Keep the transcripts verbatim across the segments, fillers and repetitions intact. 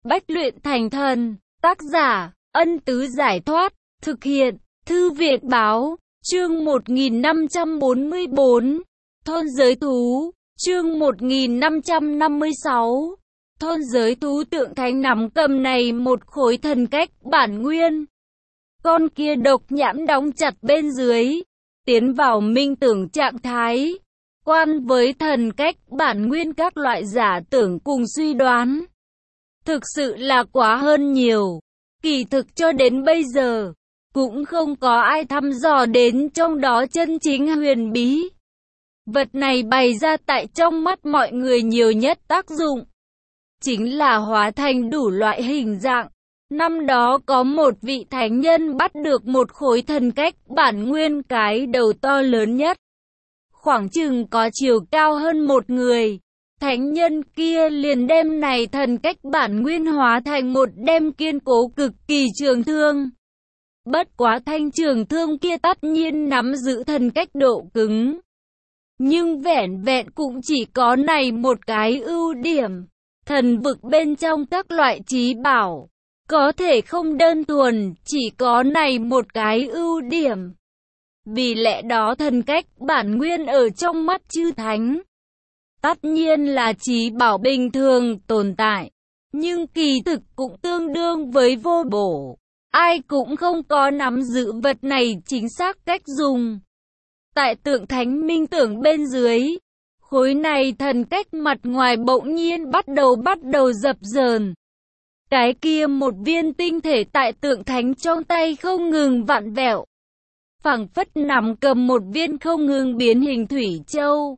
Bách luyện thành thần. Tác giả, Ân Tứ Giải Thoát. Thực hiện, Thư viện Báo. Chương một nghìn năm trăm bốn mươi bốn. Thôn giới thú. Chương một nghìn năm trăm năm mươi sáu. Thôn giới thú. Tượng thánh nắm cầm này một khối thần cách bản nguyên. Con kia độc nhãn đóng chặt bên dưới, tiến vào minh tưởng trạng thái. Quan với thần cách bản nguyên, các loại giả tưởng cùng suy đoán thực sự là quá hơn nhiều. Kỳ thực cho đến bây giờ cũng không có ai thăm dò đến trong đó chân chính huyền bí. Vật này bày ra tại trong mắt mọi người nhiều nhất tác dụng chính là hóa thành đủ loại hình dạng. Năm đó có một vị thánh nhân bắt được một khối thần cách bản nguyên, cái đầu to lớn nhất, khoảng chừng có chiều cao hơn một người. Thánh nhân kia liền đem này thần cách bản nguyên hóa thành một đem kiên cố cực kỳ trường thương. Bất quá thanh trường thương kia tất nhiên nắm giữ thần cách độ cứng, nhưng vẻn vẹn cũng chỉ có này một cái ưu điểm. Thần vực bên trong các loại trí bảo có thể không đơn thuần chỉ có này một cái ưu điểm. Vì lẽ đó thần cách bản nguyên ở trong mắt chư thánh tất nhiên là trí bảo bình thường tồn tại, nhưng kỳ thực cũng tương đương với vô bổ. Ai cũng không có nắm giữ vật này chính xác cách dùng. Tại tượng thánh minh tưởng bên dưới, khối này thần cách mặt ngoài bỗng nhiên bắt đầu bắt đầu dập dờn. Cái kia một viên tinh thể tại tượng thánh trong tay không ngừng vặn vẹo, phảng phất nắm cầm một viên không ngừng biến hình thủy châu.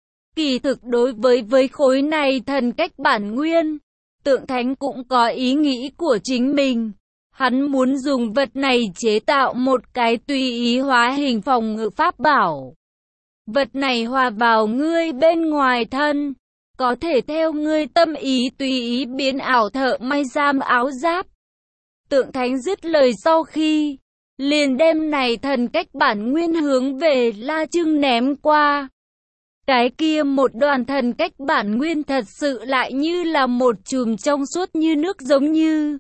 Kỳ thực đối với với khối này thần cách bản nguyên, tượng thánh cũng có ý nghĩ của chính mình. Hắn muốn dùng vật này chế tạo một cái tùy ý hóa hình phòng ngự pháp bảo. Vật này hòa vào ngươi bên ngoài thân, có thể theo ngươi tâm ý tùy ý biến ảo thợ may giam áo giáp. Tượng thánh dứt lời sau khi, liền đem này thần cách bản nguyên hướng về La Trưng ném qua. Cái kia một đoàn thần cách bản nguyên thật sự lại như là một chùm trong suốt như nước giống như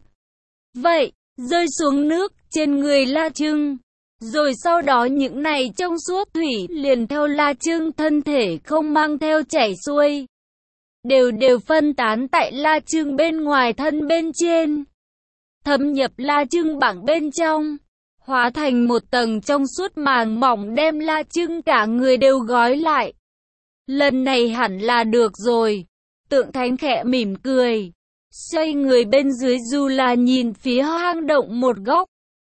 vậy, rơi xuống nước trên người La Trưng. Rồi sau đó những này trong suốt thủy liền theo La Trưng thân thể không mang theo chảy xuôi, đều đều phân tán tại La Trưng bên ngoài thân bên trên, thâm nhập La Trưng bảng bên trong, hóa thành một tầng trong suốt màng mỏng đem La Trưng cả người đều gói lại. Lần này hẳn là được rồi. Tượng thánh khẽ mỉm cười, xoay người bên dưới dù là nhìn phía hang động một góc.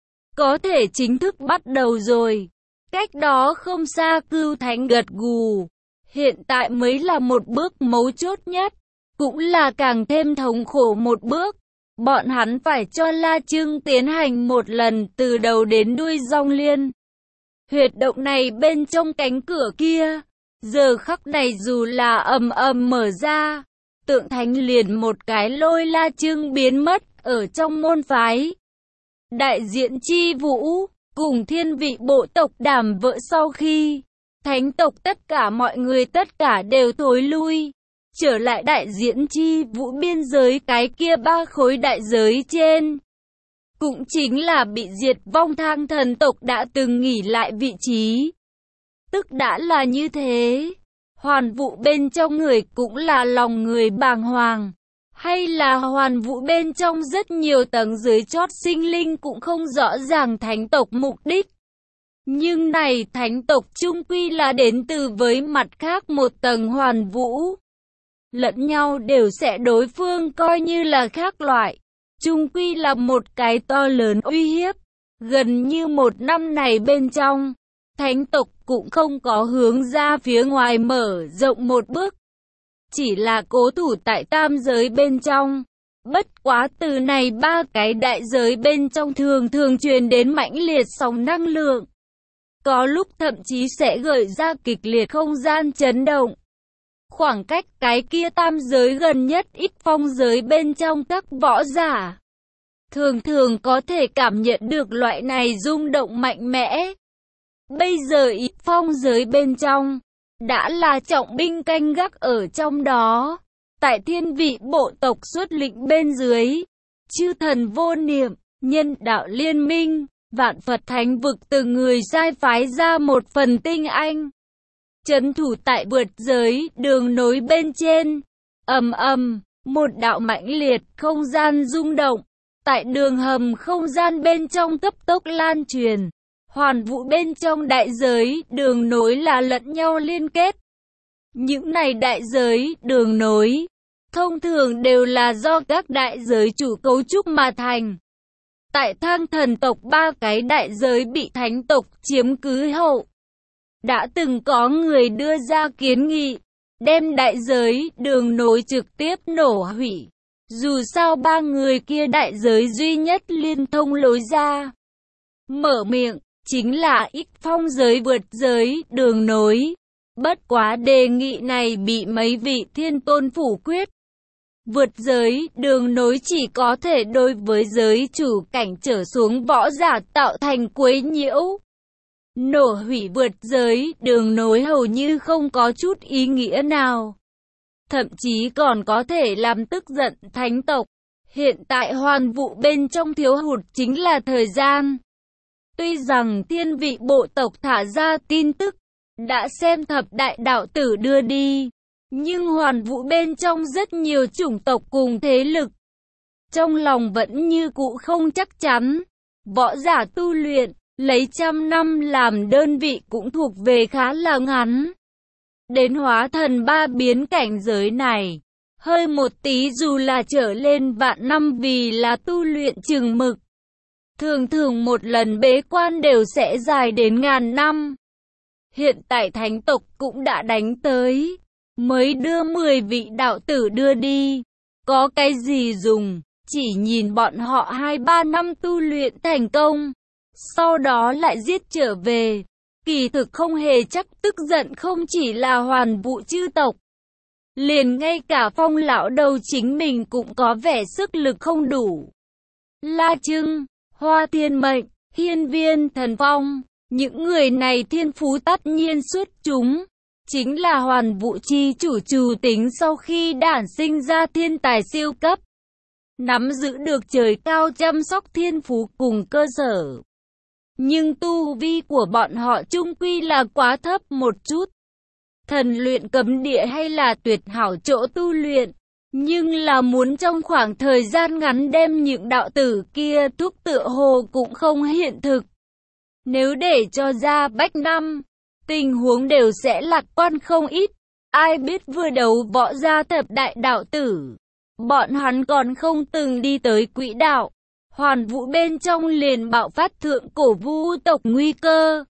Có thể chính thức bắt đầu rồi. Cách đó không xa Cưu Thánh gật gù. Hiện tại mới là một bước mấu chốt nhất, cũng là càng thêm thống khổ một bước. Bọn hắn phải cho La Trưng tiến hành một lần từ đầu đến đuôi Dòng Liên. Huyệt động này bên trong cánh cửa kia, giờ khắc này dù là ầm ầm mở ra, tượng thánh liền một cái lôi La Trưng biến mất ở trong môn phái. Đại diện Chi Vũ cùng thiên vị bộ tộc đàm vợ sau khi thánh tộc tất cả mọi người tất cả đều thối lui, trở lại đại diện Chi Vũ biên giới cái kia ba khối đại giới trên. Cũng chính là bị diệt vong thang thần tộc đã từng nghỉ lại vị trí. Tức đã là như thế, hoàn vũ bên trong người cũng là lòng người bàng hoàng. Hay là hoàn vũ bên trong rất nhiều tầng dưới chót sinh linh cũng không rõ ràng thánh tộc mục đích. Nhưng này thánh tộc chung quy là đến từ với mặt khác một tầng hoàn vũ. Lẫn nhau đều sẽ đối phương coi như là khác loại. Chung quy là một cái to lớn uy hiếp. Gần như một năm này bên trong, thánh tộc cũng không có hướng ra phía ngoài mở rộng một bước. Chỉ là cố thủ tại tam giới bên trong. Bất quá từ này ba cái đại giới bên trong thường thường truyền đến mãnh liệt sóng năng lượng. Có lúc thậm chí sẽ gợi ra kịch liệt không gian chấn động. Khoảng cách cái kia tam giới gần nhất ít phong giới bên trong các võ giả thường thường có thể cảm nhận được loại này rung động mạnh mẽ. Bây giờ ít phong giới bên trong đã là trọng binh canh gác ở trong đó. Tại thiên vị bộ tộc xuất lĩnh bên dưới, chư thần vô niệm, nhân đạo liên minh, vạn Phật thánh vực từng người sai phái ra một phần tinh anh. Trấn thủ tại vượt giới, đường nối bên trên. Ầm ầm, một đạo mãnh liệt, không gian rung động. Tại đường hầm không gian bên trong cấp tốc lan truyền. Hoàn vũ bên trong đại giới, đường nối là lẫn nhau liên kết. Những này đại giới, đường nối, thông thường đều là do các đại giới chủ cấu trúc mà thành. Tại Thang thần tộc ba cái đại giới bị thánh tộc chiếm cứ hậu. Đã từng có người đưa ra kiến nghị, đem đại giới, đường nối trực tiếp nổ hủy. Dù sao ba người kia đại giới duy nhất liên thông lối ra. Mở miệng, chính là Ích Phong giới vượt giới, đường nối. Bất quá đề nghị này bị mấy vị thiên tôn phủ quyết. Vượt giới, đường nối chỉ có thể đối với giới chủ cảnh trở xuống võ giả tạo thành quấy nhiễu. Nổ hủy vượt giới, đường nối hầu như không có chút ý nghĩa nào. Thậm chí còn có thể làm tức giận thánh tộc. Hiện tại hoàn vụ bên trong thiếu hụt chính là thời gian. Tuy rằng thiên vị bộ tộc thả ra tin tức, đã xem thập đại đạo tử đưa đi. Nhưng hoàn vũ bên trong rất nhiều chủng tộc cùng thế lực. Trong lòng vẫn như cũ không chắc chắn. Võ giả tu luyện, lấy trăm năm làm đơn vị cũng thuộc về khá là ngắn. Đến hóa thần ba biến cảnh giới này, hơi một tí dù là trở lên vạn năm vì là tu luyện chừng mực. Thường thường một lần bế quan đều sẽ dài đến ngàn năm. Hiện tại thánh tộc cũng đã đánh tới. Mới đưa mười vị đạo tử đưa đi. Có cái gì dùng, chỉ nhìn bọn họ hai ba năm tu luyện thành công. Sau đó lại giết trở về. Kỳ thực không hề chắc tức giận không chỉ là hoàn vụ chư tộc. Liền ngay cả Phong lão đầu chính mình cũng có vẻ sức lực không đủ. La Trưng, Hoa Thiên Mệnh, Hiên Viên Thần Phong, những người này thiên phú tất nhiên xuất chúng. Chính là hoàn vụ chi chủ trù tính sau khi đản sinh ra thiên tài siêu cấp. Nắm giữ được trời cao chăm sóc thiên phú cùng cơ sở. Nhưng tu vi của bọn họ chung quy là quá thấp một chút. Thần luyện cấm địa hay là tuyệt hảo chỗ tu luyện. Nhưng là muốn trong khoảng thời gian ngắn đem những đạo tử kia thúc tựa hồ cũng không hiện thực. Nếu để cho ra bách năm, tình huống đều sẽ lạc quan không ít. Ai biết vừa đấu võ gia thập đại đạo tử, bọn hắn còn không từng đi tới quỹ đạo. Hoàn vũ bên trong liền bạo phát thượng cổ vu tộc nguy cơ.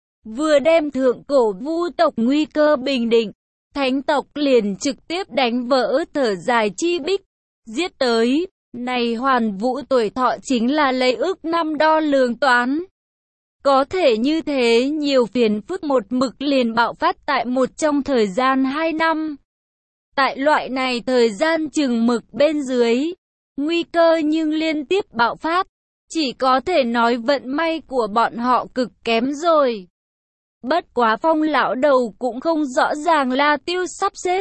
Vừa đem thượng cổ vu tộc nguy cơ bình định, thánh tộc liền trực tiếp đánh vỡ thở dài chi bích, giết tới. Này hoàn vũ tuổi thọ chính là lấy ước năm đo lường toán. Có thể như thế nhiều phiền phức một mực liền bạo phát tại một trong thời gian hai năm. Tại loại này thời gian chừng mực bên dưới, nguy cơ nhưng liên tiếp bạo phát, chỉ có thể nói vận may của bọn họ cực kém rồi. Bất quá Phong lão đầu cũng không rõ ràng La Tiêu sắp xếp.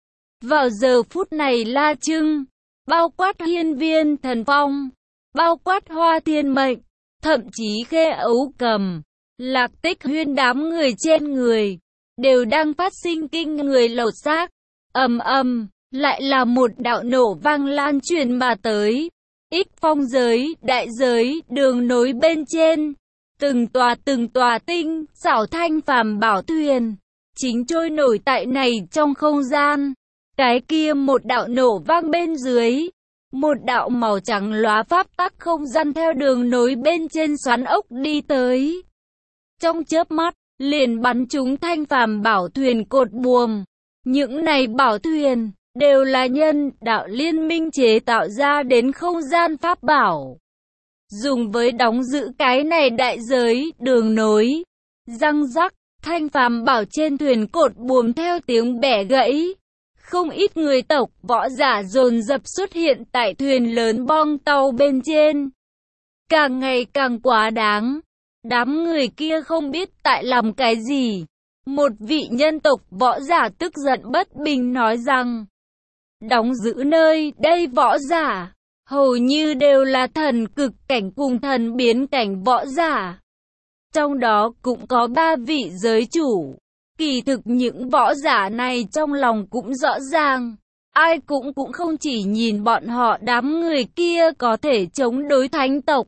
Vào giờ phút này La Trưng, bao quát Hiên Viên Thần Phong, bao quát Hoa Thiên Mệnh, thậm chí Khê Ấu Cầm, Lạc Tích Huyên đám người trên người, đều đang phát sinh kinh người lột xác. Ầm ầm, lại là một đạo nổ vang lan truyền mà tới. Ích Phong giới, đại giới, đường nối bên trên, từng tòa từng tòa tinh, xảo thanh phàm bảo thuyền, chính trôi nổi tại này trong không gian. Cái kia một đạo nổ vang bên dưới, một đạo màu trắng lóa pháp tắc không gian theo đường nối bên trên xoắn ốc đi tới. Trong chớp mắt, liền bắn trúng thanh phàm bảo thuyền cột buồm. Những này bảo thuyền đều là nhân đạo liên minh chế tạo ra đến không gian pháp bảo, dùng với đóng giữ cái này đại giới, đường nối. Răng rắc, thanh phàm bảo trên thuyền cột buồm theo tiếng bẻ gãy. Không ít người tộc võ giả dồn dập xuất hiện tại thuyền lớn bong tàu bên trên. Càng ngày càng quá đáng. Đám người kia không biết tại làm cái gì. Một vị nhân tộc võ giả tức giận bất bình nói rằng, đóng giữ nơi đây võ giả, hầu như đều là thần cực cảnh cùng thần biến cảnh võ giả. Trong đó cũng có ba vị giới chủ. Kỳ thực những võ giả này trong lòng cũng rõ ràng. Ai cũng cũng không chỉ nhìn bọn họ đám người kia có thể chống đối thánh tộc.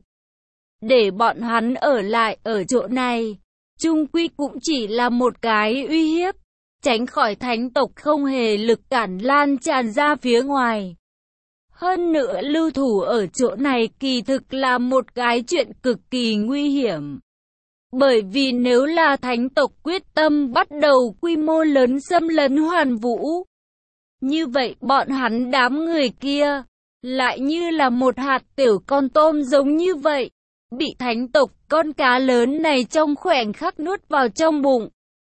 Để bọn hắn ở lại ở chỗ này, chung quy cũng chỉ là một cái uy hiếp, tránh khỏi thánh tộc không hề lực cản lan tràn ra phía ngoài. Hơn nữa lưu thủ ở chỗ này kỳ thực là một cái chuyện cực kỳ nguy hiểm. Bởi vì nếu là thánh tộc quyết tâm bắt đầu quy mô lớn xâm lấn Hoàn Vũ, như vậy bọn hắn đám người kia, lại như là một hạt tiểu con tôm giống như vậy, bị thánh tộc con cá lớn này trong khoảnh khắc nuốt vào trong bụng.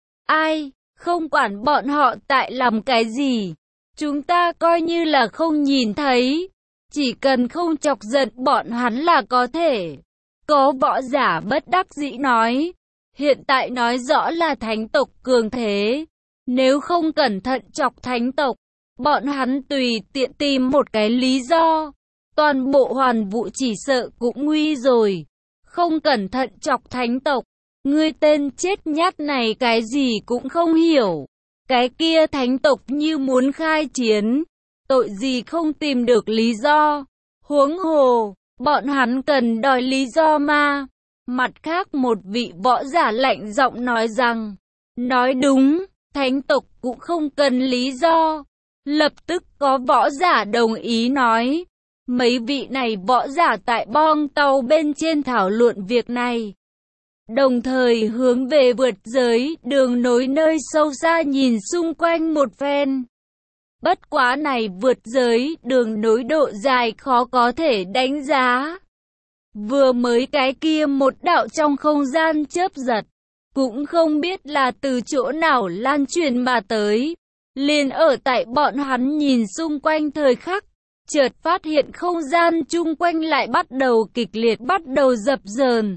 Ai, không quản bọn họ tại làm cái gì, chúng ta coi như là không nhìn thấy, chỉ cần không chọc giận bọn hắn là có thể. Có võ giả bất đắc dĩ nói, hiện tại nói rõ là thánh tộc cường thế, nếu không cẩn thận chọc thánh tộc, bọn hắn tùy tiện tìm một cái lý do, toàn bộ Hoàn Vũ chỉ sợ cũng nguy rồi. Không cẩn thận chọc thánh tộc, ngươi tên chết nhát này cái gì cũng không hiểu. Cái kia thánh tộc như muốn khai chiến, tội gì không tìm được lý do. Huống hồ, bọn hắn cần đòi lý do mà. Mặt khác một vị võ giả lạnh giọng nói rằng, nói đúng, thánh tộc cũng không cần lý do. Lập tức có võ giả đồng ý nói, mấy vị này võ giả tại bong tàu bên trên thảo luận việc này. Đồng thời hướng về vượt giới, đường nối nơi sâu xa nhìn xung quanh một phen. Bất quá này vượt giới, đường nối độ dài khó có thể đánh giá. Vừa mới cái kia một đạo trong không gian chớp giật, cũng không biết là từ chỗ nào lan truyền mà tới. Liền ở tại bọn hắn nhìn xung quanh thời khắc, chợt phát hiện không gian chung quanh lại bắt đầu kịch liệt bắt đầu dập dờn.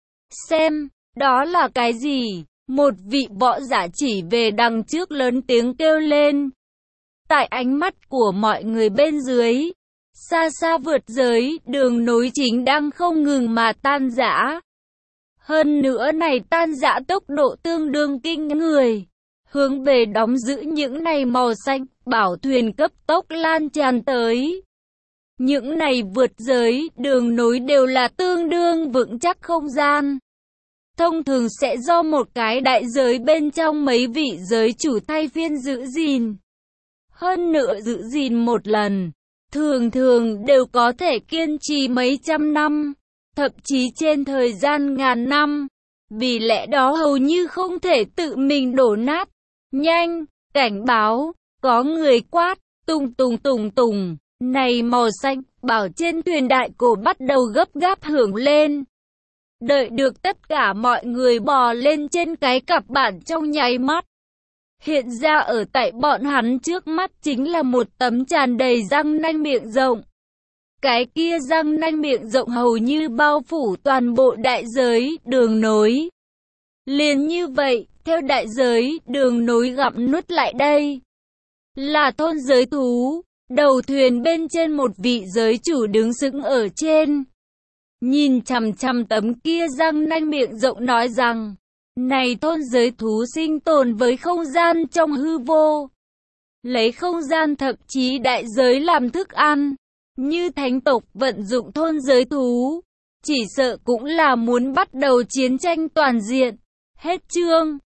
Xem, đó là cái gì? Một vị võ giả chỉ về đằng trước lớn tiếng kêu lên. Tại ánh mắt của mọi người bên dưới, xa xa vượt giới, đường nối chính đang không ngừng mà tan rã. Hơn nữa này tan rã tốc độ tương đương kinh người. Hướng về đóng giữ những này màu xanh, bảo thuyền cấp tốc lan tràn tới. Những này vượt giới, đường nối đều là tương đương vững chắc không gian. Thông thường sẽ do một cái đại giới bên trong mấy vị giới chủ thay phiên giữ gìn. Hơn nữa giữ gìn một lần, thường thường đều có thể kiên trì mấy trăm năm, thậm chí trên thời gian ngàn năm. Vì lẽ đó hầu như không thể tự mình đổ nát. Nhanh, cảnh báo, có người quát, tùng tùng tùng tùng, này màu xanh, bảo trên thuyền đại cổ bắt đầu gấp gáp hưởng lên. Đợi được tất cả mọi người bò lên trên cái cặp bản trong nháy mắt. Hiện ra ở tại bọn hắn trước mắt chính là một tấm tràn đầy răng nanh miệng rộng. Cái kia răng nanh miệng rộng hầu như bao phủ toàn bộ đại giới, đường nối. Liền như vậy, theo đại giới, đường nối gặm nuốt lại đây. Là thôn giới thú, đầu thuyền bên trên một vị giới chủ đứng sững ở trên. Nhìn chằm chằm tấm kia răng nanh miệng rộng nói rằng, này thôn giới thú sinh tồn với không gian trong hư vô. Lấy không gian thậm chí đại giới làm thức ăn. Như thánh tộc vận dụng thôn giới thú, chỉ sợ cũng là muốn bắt đầu chiến tranh toàn diện. Hết chương.